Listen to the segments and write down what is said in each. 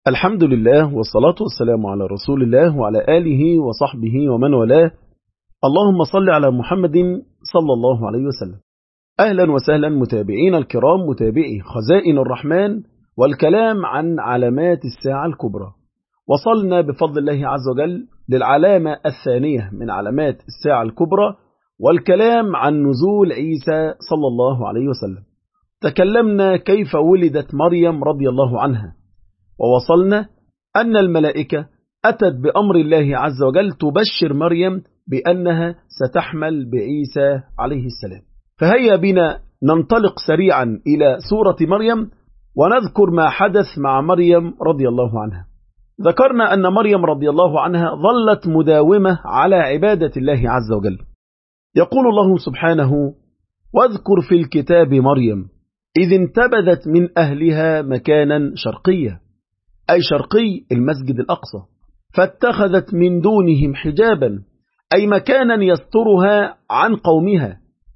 الحمد لله والصلاة والسلام على رسول الله وعلى آله وصحبه ومن والاه. اللهم صل على محمد صلى الله عليه وسلم. أهلا وسهلا متابعين الكرام، متابعي خزائن الرحمن والكلام عن علامات الساعة الكبرى. وصلنا بفضل الله عز وجل للعلامة الثانية من علامات الساعة الكبرى، والكلام عن نزول عيسى صلى الله عليه وسلم. تكلمنا كيف ولدت مريم رضي الله عنها، ووصلنا أن الملائكة أتت بأمر الله عز وجل تبشر مريم بأنها ستحمل بعيسى عليه السلام. فهيا بنا ننطلق سريعا إلى سورة مريم ونذكر ما حدث مع مريم رضي الله عنها. ذكرنا أن مريم رضي الله عنها ظلت مداومة على عبادة الله عز وجل. يقول الله سبحانه: واذكر في الكتاب مريم إذ انتبذت من أهلها مكانا شرقيا، أي شرقي المسجد الأقصى، فاتخذت من دونهم حجابا، أي مكانا يسترها عن قومها،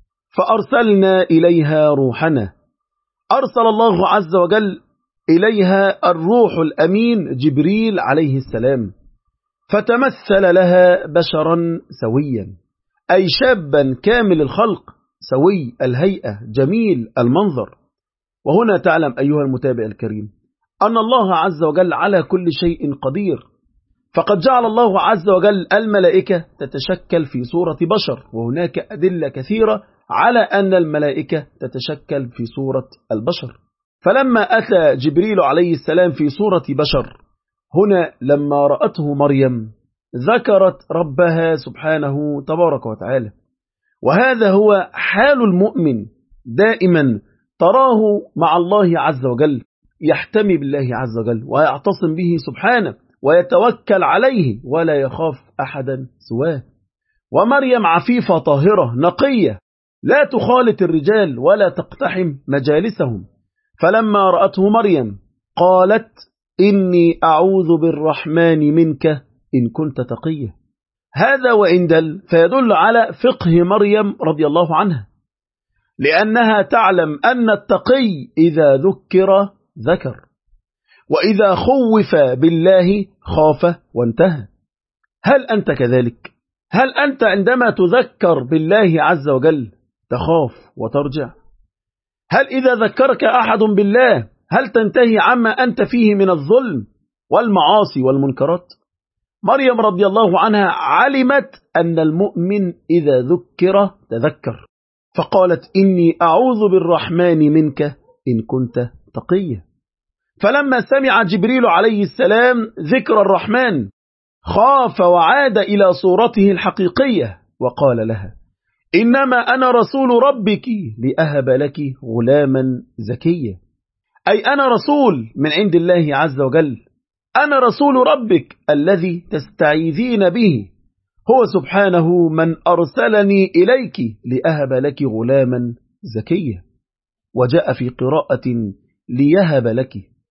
فأرسلنا إليها روحنا. أرسل الله عز وجل إليها الروح الأمين جبريل عليه السلام، فتمثل لها بشرا سويا، أي شابا كامل الخلق، سوي الهيئة، جميل المنظر. وهنا تعلم أيها المتابع الكريم أن الله عز وجل على كل شيء قدير، فقد جعل الله عز وجل الملائكة تتشكل في صورة بشر، وهناك أدلة كثيرة على أن الملائكة تتشكل في صورة البشر. فلما أتى جبريل عليه السلام في صورة بشر، هنا لما رأته مريم ذكرت ربها سبحانه تبارك وتعالى. وهذا هو حال المؤمن دائما، تراه مع الله عز وجل، يحتمي بالله عز وجل ويعتصم به سبحانه ويتوكل عليه ولا يخاف أحدا سواه. ومريم عفيفة طاهرة نقية، لا تخالط الرجال ولا تقتحم مجالسهم. فلما رأته مريم قالت: إني أعوذ بالرحمن منك إن كنت تقيا. هذا وإن دل فيدل على فقه مريم رضي الله عنها، لأنها تعلم أن التقي إذا ذكر ذكر، وإذا خوف بالله خاف وانتهى. هل أنت كذلك؟ هل أنت عندما تذكر بالله عز وجل تخاف وترجع؟ هل إذا ذكرك أحد بالله هل تنتهي عما أنت فيه من الظلم والمعاصي والمنكرات؟ مريم رضي الله عنها علمت أن المؤمن إذا ذكر تذكر، فقالت: إني أعوذ بالرحمن منك إن كنت تقيا. فلما سمع جبريل عليه السلام ذكر الرحمن خاف وعاد إلى صورته الحقيقية، وقال لها: إنما أنا رسول ربك لأهب لك غلاما زكيا، أي أنا رسول من عند الله عز وجل، أنا رسول ربك الذي تستعيذين به، هو سبحانه من أرسلني إليك لأهب لك غلاما زكيا. وجاء في قراءة ليهب لك،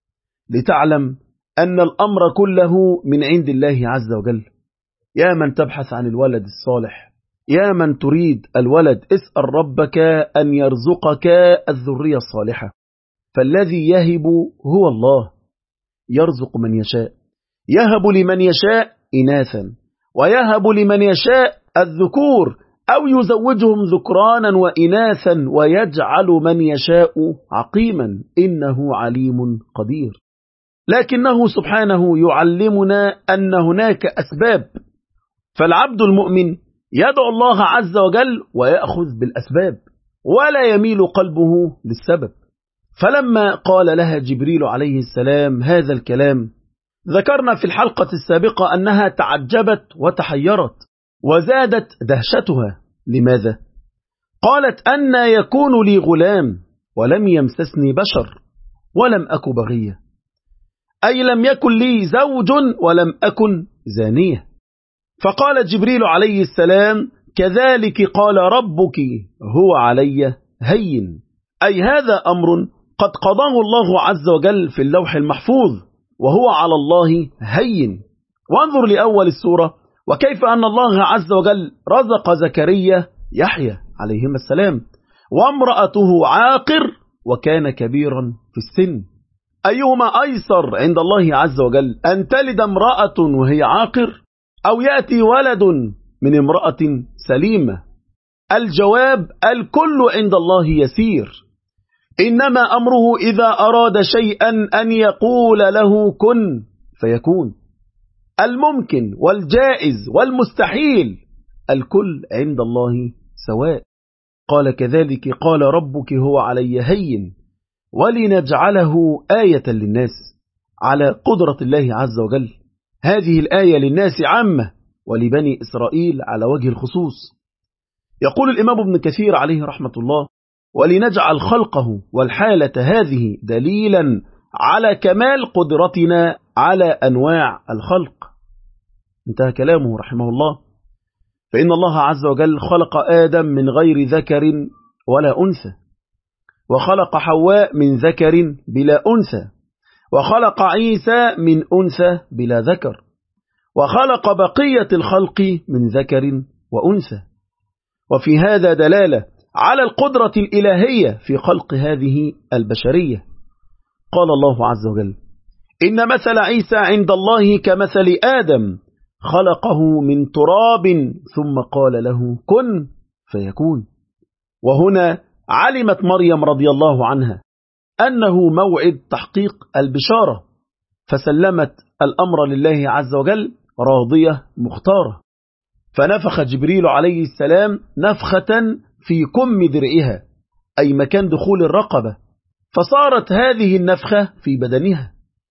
لتعلم أن الأمر كله من عند الله عز وجل. يا من تبحث عن الولد الصالح، يا من تريد الولد، اسأل ربك أن يرزقك الذرية الصالحة، فالذي يهب هو الله، يرزق من يشاء، يهب لمن يشاء إناثا ويهب لمن يشاء الذكور، أو يزوجهم ذكرانا وإناثا ويجعل من يشاء عقيما، إنه عليم قدير. لكنه سبحانه يعلمنا أن هناك أسباب، فالعبد المؤمن يدعو الله عز وجل ويأخذ بالأسباب ولا يميل قلبه للسبب. فلما قال لها جبريل عليه السلام هذا الكلام، ذكرنا في الحلقة السابقة أنها تعجبت وتحيرت وزادت دهشتها. لماذا؟ قالت: أن يكون لي غلام ولم يمسسني بشر ولم أك بغية، أي لم يكن لي زوج ولم أكن زانية. فقال جبريل عليه السلام: كذلك قال ربك هو علي هين، أي هذا أمر قد قضاه الله عز وجل في اللوح المحفوظ، وهو على الله هين. وانظر لأول السورة وكيف أن الله عز وجل رزق زكريا يحيى عليهما السلام، وامرأته عاقر وكان كبيرا في السن، أيهما أيسر عند الله عز وجل، أن تلد امرأة وهي عاقر أو يأتي ولد من امرأة سليمة؟ الجواب: الكل عند الله يسير، إنما أمره إذا أراد شيئا أن يقول له كن فيكون. الممكن والجائز والمستحيل الكل عند الله سواء. قال: كذلك قال ربك هو علي هين ولنجعله آية للناس، على قدرة الله عز وجل. هذه الآية للناس عامة ولبني إسرائيل على وجه الخصوص. يقول الإمام ابن كثير عليه رحمة الله: ولنجعل خلقه والحالة هذه دليلا على كمال قدرتنا على أنواع الخلق. انتهى كلامه رحمه الله. فإن الله عز وجل خلق آدم من غير ذكر ولا أنثى، وخلق حواء من ذكر بلا أنثى، وخلق عيسى من أنثى بلا ذكر، وخلق بقية الخلق من ذكر وأنثى. وفي هذا دلالة على القدرة الإلهية في خلق هذه البشرية. قال الله عز وجل: إن مثل عيسى عند الله كمثل آدم خلقه من تراب ثم قال له كن فيكون. وهنا علمت مريم رضي الله عنها أنه موعد تحقيق البشارة، فسلمت الأمر لله عز وجل راضية مختارة، فنفخ جبريل عليه السلام نفخة في كم درعها، أي مكان دخول الرقبة، فصارت هذه النفخة في بدنها،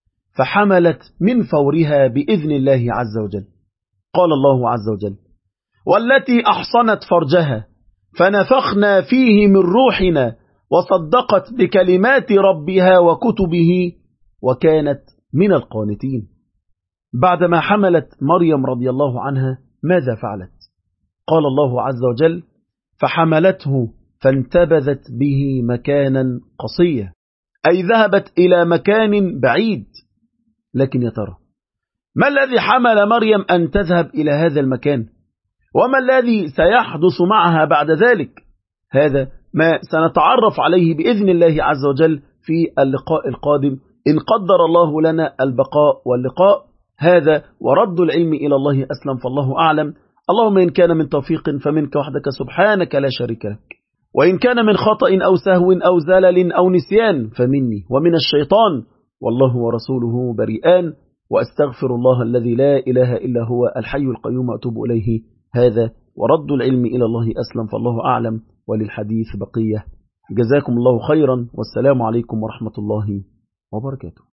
فحملت من فورها بإذن الله عز وجل. قال الله عز وجل: والتي أحصنت فرجها فنفخنا فيه من روحنا وصدقت بكلمات ربها وكتبه وكانت من القانتين. بعدما حملت مريم رضي الله عنها ماذا فعلت؟ قال الله عز وجل: فحملته فانتبذت به مكانا قصيا، أي ذهبت إلى مكان بعيد. لكن يا ترى ما الذي حمل مريم أن تذهب إلى هذا المكان؟ وما الذي سيحدث معها بعد ذلك؟ هذا ما سنتعرف عليه بإذن الله عز وجل في اللقاء القادم، إن قدر الله لنا البقاء واللقاء. هذا ورد العلم إلى الله أسلم، فالله أعلم. اللهم إن كان من توفيق فمنك وحدك سبحانك لا شريك لك، وإن كان من خطأ أو سهو أو زلل أو نسيان فمني ومن الشيطان، والله ورسوله بريئان. وأستغفر الله الذي لا إله إلا هو الحي القيوم أتوب إليه. هذا ورد العلم إلى الله أسلم، فالله أعلم، وللحديث بقية. جزاكم الله خيرا، والسلام عليكم ورحمة الله وبركاته.